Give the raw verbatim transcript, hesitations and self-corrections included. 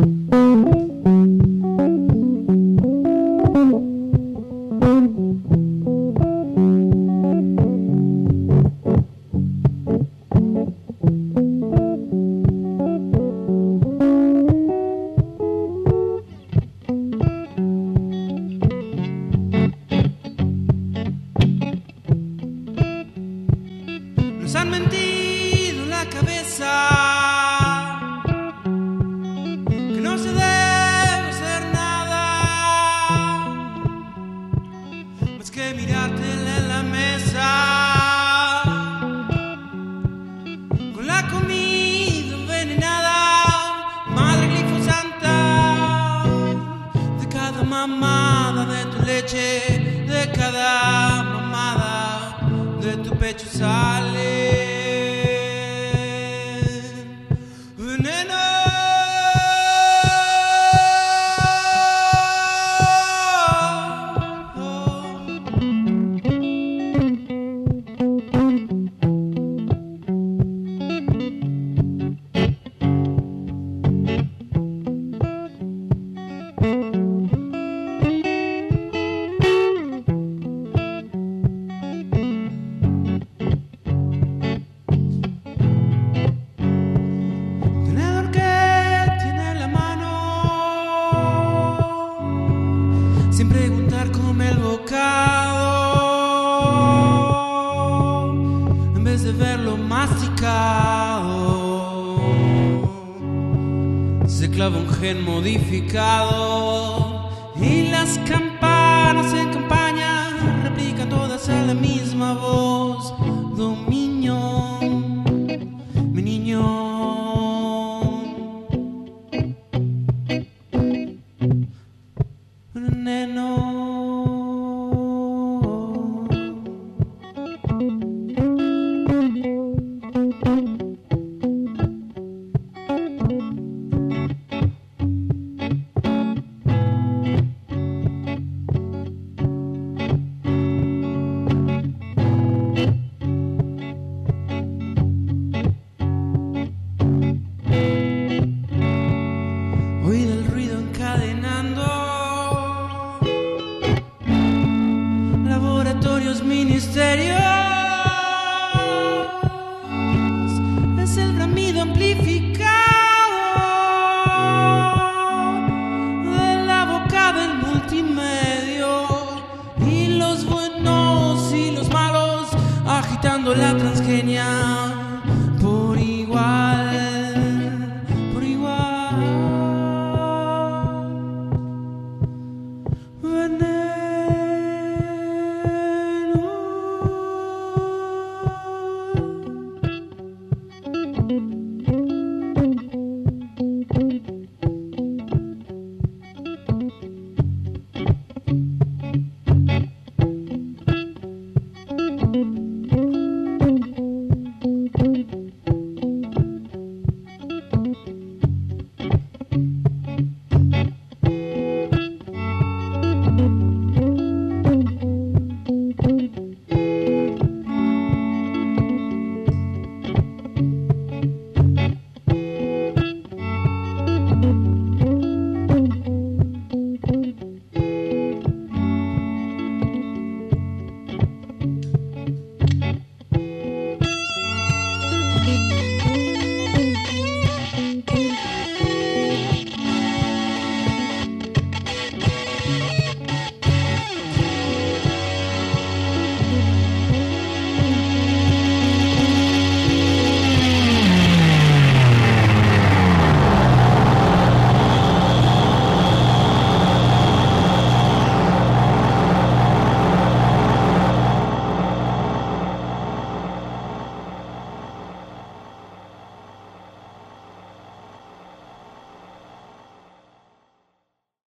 Nos han mentido en la cabeza que no se debe hacer nada más que mirártela en la mesa con la comida envenenada, madre glifosanta de cada mamada de tu leche, de cada mamada de tu pecho sale veneno. Sin preguntar come el bocado en vez de verlo masticado. Se clava un gen modificado y las campanas en campaña replican todas a la misma voz. Dominio, mi niño. Oír el ruido encadenando laboratorios, ministerios. Es el bramido amplificado de la boca del multimedio y los buenos y los malos agitando la transgenia por igual. Thank you.